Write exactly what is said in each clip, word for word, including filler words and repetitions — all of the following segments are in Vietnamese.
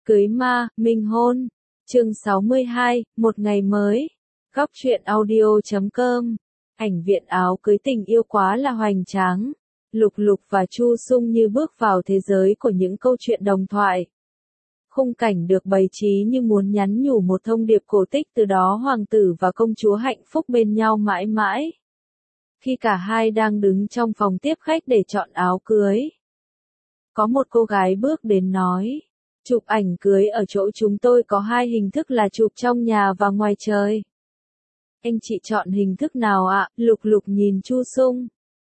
Cưới ma, minh hôn. Chương sáu mươi hai, một ngày mới. Góc truyện audio chấm com. Ảnh viện áo cưới tình yêu quá là hoành tráng. Lục Lục và Chu Sung như bước vào thế giới của những câu chuyện đồng thoại. Khung cảnh được bày trí như muốn nhắn nhủ một thông điệp cổ tích, từ đó hoàng tử và công chúa hạnh phúc bên nhau mãi mãi. Khi cả hai đang đứng trong phòng tiếp khách để chọn áo cưới, có một cô gái bước đến nói: chụp ảnh cưới ở chỗ chúng tôi có hai hình thức là chụp trong nhà và ngoài trời. Anh chị chọn hình thức nào ạ? Lục Lục nhìn Chu Sung.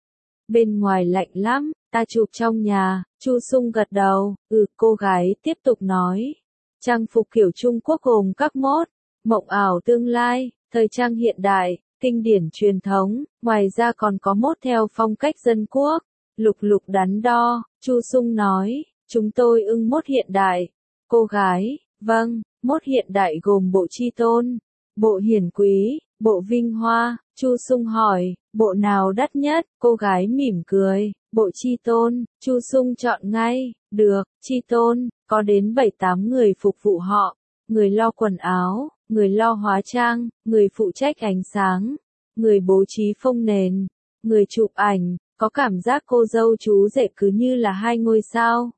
Bên ngoài lạnh lắm, ta chụp trong nhà. Chu Sung gật đầu. Ừ, cô gái tiếp tục nói. Trang phục kiểu Trung Quốc gồm các mốt: mộng ảo tương lai, thời trang hiện đại, kinh điển truyền thống, ngoài ra còn có mốt theo phong cách dân quốc. Lục Lục đắn đo. Chu Sung nói: chúng tôi ưng mốt hiện đại. Cô gái: vâng, mốt hiện đại gồm bộ chi tôn, bộ hiển quý, bộ vinh hoa. Chu Sung hỏi: bộ nào đắt nhất? Cô gái mỉm cười: bộ chi tôn. Chu Sung chọn ngay. Được, chi tôn, có đến bảy tám người phục vụ họ. Người lo quần áo, người lo hóa trang, người phụ trách ánh sáng, người bố trí phông nền, người chụp ảnh. Có cảm giác cô dâu chú rể cứ như là hai ngôi sao.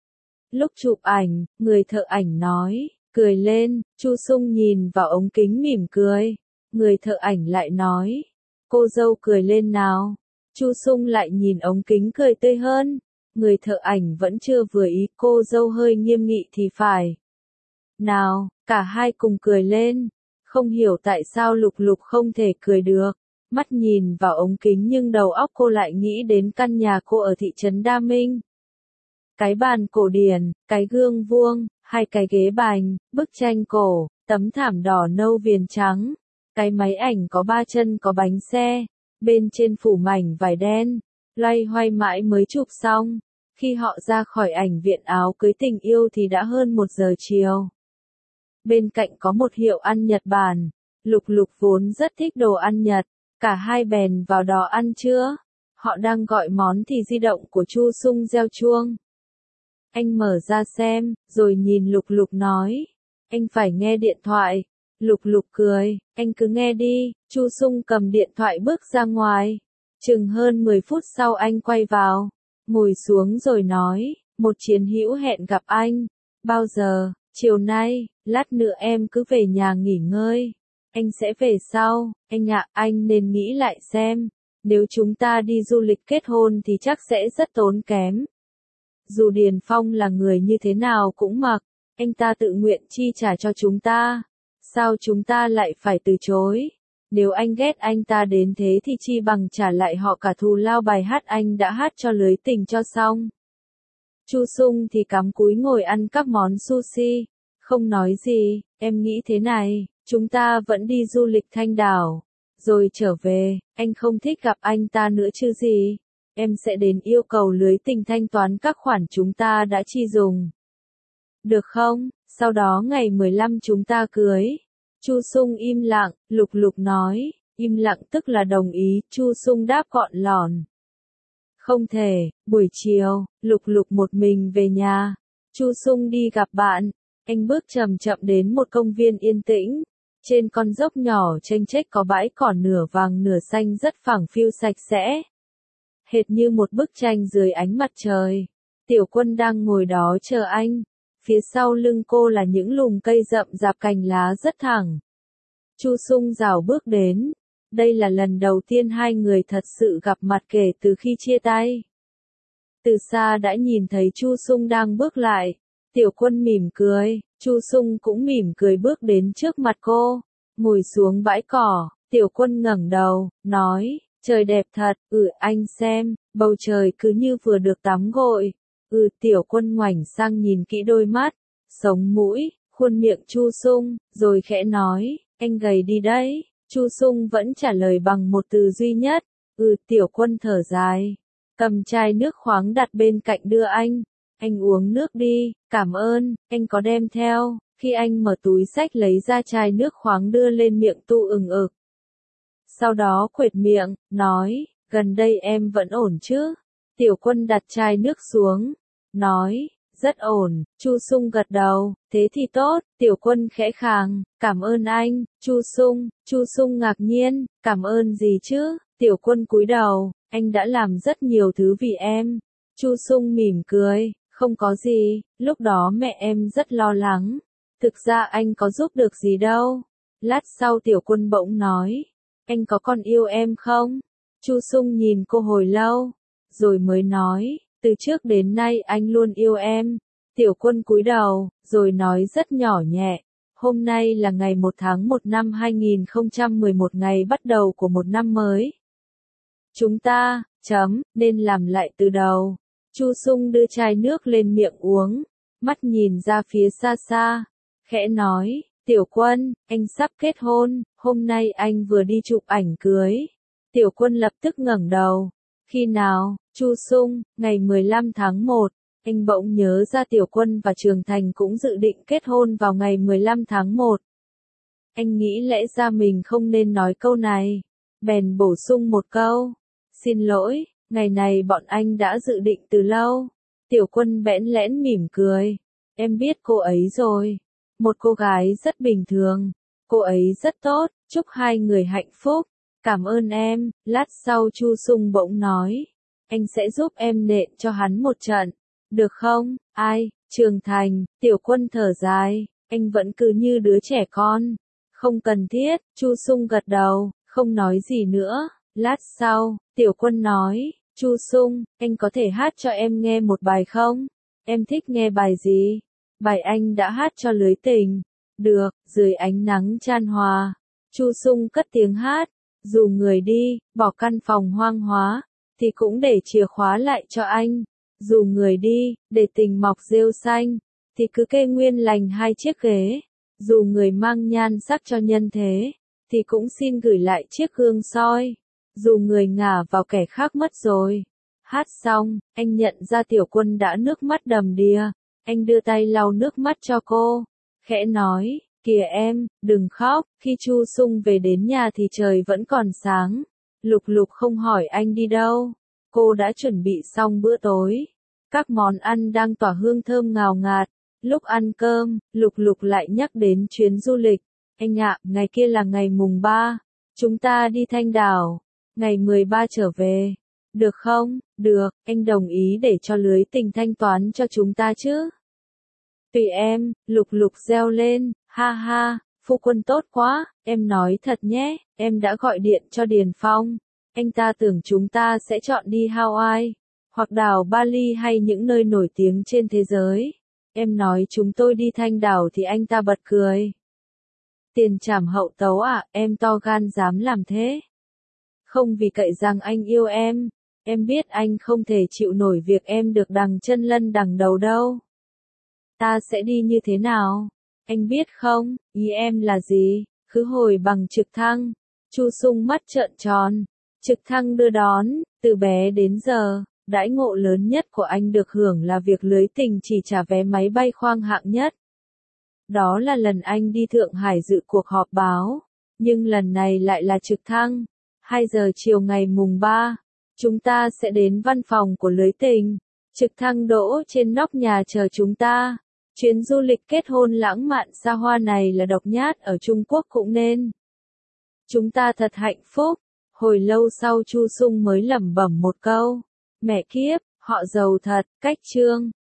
Lúc chụp ảnh, người thợ ảnh nói, cười lên. Chu Sung nhìn vào ống kính mỉm cười. Người thợ ảnh lại nói, cô dâu cười lên nào. Chu Sung lại nhìn ống kính cười tươi hơn. Người thợ ảnh vẫn chưa vừa ý, cô dâu hơi nghiêm nghị thì phải. Nào, cả hai cùng cười lên. Không hiểu tại sao Lục Lục không thể cười được. Mắt nhìn vào ống kính nhưng đầu óc cô lại nghĩ đến căn nhà cô ở thị trấn Đa Minh. Cái bàn cổ điển, cái gương vuông, hai cái ghế bành, bức tranh cổ, tấm thảm đỏ nâu viền trắng, cái máy ảnh có ba chân có bánh xe, bên trên phủ mảnh vải đen, loay hoay mãi mới chụp xong. Khi họ ra khỏi ảnh viện áo cưới tình yêu thì đã hơn một giờ chiều. Bên cạnh có một hiệu ăn Nhật Bản. Lục Lục vốn rất thích đồ ăn Nhật. Cả hai bèn vào đó ăn trưa. Họ đang gọi món thì di động của Chu Sung reo chuông. Anh mở ra xem, rồi nhìn Lục Lục nói. Anh phải nghe điện thoại. Lục Lục cười, anh cứ nghe đi. Chu Sung cầm điện thoại bước ra ngoài. Chừng hơn mười phút sau anh quay vào. Ngồi xuống rồi nói, một chiến hữu hẹn gặp anh. Bao giờ? Chiều nay, lát nữa em cứ về nhà nghỉ ngơi. Anh sẽ về sau. Anh ạ, anh nên nghĩ lại xem. Nếu chúng ta đi du lịch kết hôn thì chắc sẽ rất tốn kém. Dù Điền Phong là người như thế nào cũng mặc, anh ta tự nguyện chi trả cho chúng ta. Sao chúng ta lại phải từ chối? Nếu anh ghét anh ta đến thế thì chi bằng trả lại họ cả thù lao bài hát anh đã hát cho lưới tình cho xong. Chu Sung thì cắm cúi ngồi ăn các món sushi, không nói gì. Em nghĩ thế này, chúng ta vẫn đi du lịch Thanh Đảo, rồi trở về. Anh không thích gặp anh ta nữa chứ gì. Em sẽ đến yêu cầu lưới tình thanh toán các khoản chúng ta đã chi dùng. Được không? Sau đó ngày mười lăm chúng ta cưới. Chu Sung im lặng. Lục Lục nói. Im lặng tức là đồng ý. Chu Sung đáp gọn lỏn. Không thể. Buổi chiều, Lục Lục một mình về nhà. Chu Sung đi gặp bạn. Anh bước chậm chậm đến một công viên yên tĩnh. Trên con dốc nhỏ chênh chếch có bãi cỏ nửa vàng nửa xanh rất phẳng phiu sạch sẽ. Hệt như một bức tranh dưới ánh mặt trời. Tiểu Quân đang ngồi đó chờ anh. Phía sau lưng cô là những lùm cây rậm rạp cành lá rất thẳng. Chu Sung rảo bước đến. Đây là lần đầu tiên hai người thật sự gặp mặt kể từ khi chia tay. Từ xa đã nhìn thấy Chu Sung đang bước lại. Tiểu Quân mỉm cười. Chu Sung cũng mỉm cười bước đến trước mặt cô. Ngồi xuống bãi cỏ. Tiểu Quân ngẩng đầu, nói. Trời đẹp thật. Ừ, anh xem, bầu trời cứ như vừa được tắm gội. Ừ, Tiểu Quân ngoảnh sang nhìn kỹ đôi mắt, sống mũi, khuôn miệng Chu Sung, rồi khẽ nói, anh gầy đi đấy. Chu Sung vẫn trả lời bằng một từ duy nhất. Ừ, Tiểu Quân thở dài, cầm chai nước khoáng đặt bên cạnh đưa anh. Anh uống nước đi, cảm ơn. Anh có đem theo. Khi anh mở túi xách lấy ra chai nước khoáng đưa lên miệng tu ừng ực. Sau đó quệt miệng, nói, gần đây em vẫn ổn chứ? Tiểu Quân đặt chai nước xuống, nói, Rất ổn, Chu Sung gật đầu, thế thì tốt, Tiểu Quân khẽ khàng, cảm ơn anh, Chu Sung, Chu Sung ngạc nhiên, cảm ơn gì chứ, Tiểu Quân cúi đầu, anh đã làm rất nhiều thứ vì em, Chu Sung mỉm cười, không có gì, lúc đó mẹ em rất lo lắng, thực ra anh có giúp được gì đâu, lát sau Tiểu Quân bỗng nói, anh có còn yêu em không, Chu Sung nhìn cô hồi lâu, rồi mới nói, từ trước đến nay anh luôn yêu em. Tiểu Quân cúi đầu, rồi nói rất nhỏ nhẹ, hôm nay là ngày một tháng một năm hai nghìn không trăm mười một, ngày bắt đầu của một năm mới. Chúng ta, chấm, nên làm lại từ đầu. Chu Sung đưa chai nước lên miệng uống, mắt nhìn ra phía xa xa, khẽ nói, Tiểu Quân, anh sắp kết hôn, hôm nay anh vừa đi chụp ảnh cưới. Tiểu Quân lập tức ngẩng đầu. Khi nào, Chu Sung, ngày mười lăm tháng một, anh bỗng nhớ ra Tiểu Quân và Trường Thành cũng dự định kết hôn vào ngày mười lăm tháng một. Anh nghĩ lẽ ra mình không nên nói câu này, bèn bổ sung một câu, xin lỗi, ngày này bọn anh đã dự định từ lâu. Tiểu Quân bẽn lẽn mỉm cười, em biết cô ấy rồi, một cô gái rất bình thường, cô ấy rất tốt, chúc hai người hạnh phúc. Cảm ơn em, lát sau Chu Sung bỗng nói, anh sẽ giúp em nện cho hắn một trận, được không, ai, Trường Thành, Tiểu Quân thở dài, anh vẫn cứ như đứa trẻ con, không cần thiết, Chu Sung gật đầu, không nói gì nữa, lát sau, Tiểu Quân nói, Chu Sung, anh có thể hát cho em nghe một bài không, em thích nghe bài gì, bài anh đã hát cho Lưới Tình, được, dưới ánh nắng chan hòa, Chu Sung cất tiếng hát. Dù người đi, bỏ căn phòng hoang hóa, thì cũng để chìa khóa lại cho anh. Dù người đi, để tình mọc rêu xanh, thì cứ kê nguyên lành hai chiếc ghế. Dù người mang nhan sắc cho nhân thế, thì cũng xin gửi lại chiếc gương soi. Dù người ngả vào kẻ khác mất rồi. Hát xong, anh nhận ra Tiểu Quân đã nước mắt đầm đìa. Anh đưa tay lau nước mắt cho cô, khẽ nói. Kìa em, đừng khóc, khi Chu Sung về đến nhà thì trời vẫn còn sáng. Lục Lục không hỏi anh đi đâu. Cô đã chuẩn bị xong bữa tối. Các món ăn đang tỏa hương thơm ngào ngạt. Lúc ăn cơm, Lục Lục lại nhắc đến chuyến du lịch. Anh ạ, ngày kia là ngày mùng ba. Chúng ta đi Thanh Đảo. Ngày mười ba trở về. Được không? Được, anh đồng ý để cho Lưới Tình thanh toán cho chúng ta chứ. Tùy em, Lục Lục reo lên. Ha ha, phu quân tốt quá, em nói thật nhé, em đã gọi điện cho Điền Phong. Anh ta tưởng chúng ta sẽ chọn đi Hawaii, hoặc đảo Bali hay những nơi nổi tiếng trên thế giới. Em nói chúng tôi đi Thanh Đảo thì anh ta bật cười. Tiền trảm hậu tấu à, em to gan dám làm thế. Không vì cậy rằng anh yêu em, em biết anh không thể chịu nổi việc em được đằng chân lân đằng đầu đâu. Ta sẽ đi như thế nào? Anh biết không, ý em là gì? Khứ hồi bằng trực thăng. Chu Sung mắt trợn tròn. Trực thăng đưa đón, từ bé đến giờ, đãi ngộ lớn nhất của anh được hưởng là việc Lưới Tình chỉ trả vé máy bay khoang hạng nhất. Đó là lần anh đi Thượng Hải dự cuộc họp báo. Nhưng lần này lại là trực thăng. hai giờ chiều ngày mùng ba, chúng ta sẽ đến văn phòng của Lưới Tình. Trực thăng đỗ trên nóc nhà chờ chúng ta. Chuyến du lịch kết hôn lãng mạn xa hoa này là độc nhất ở Trung Quốc cũng nên. Chúng ta thật hạnh phúc. Hồi lâu sau Chu Sung mới lẩm bẩm một câu. Mẹ kiếp, họ giàu thật, cách chương.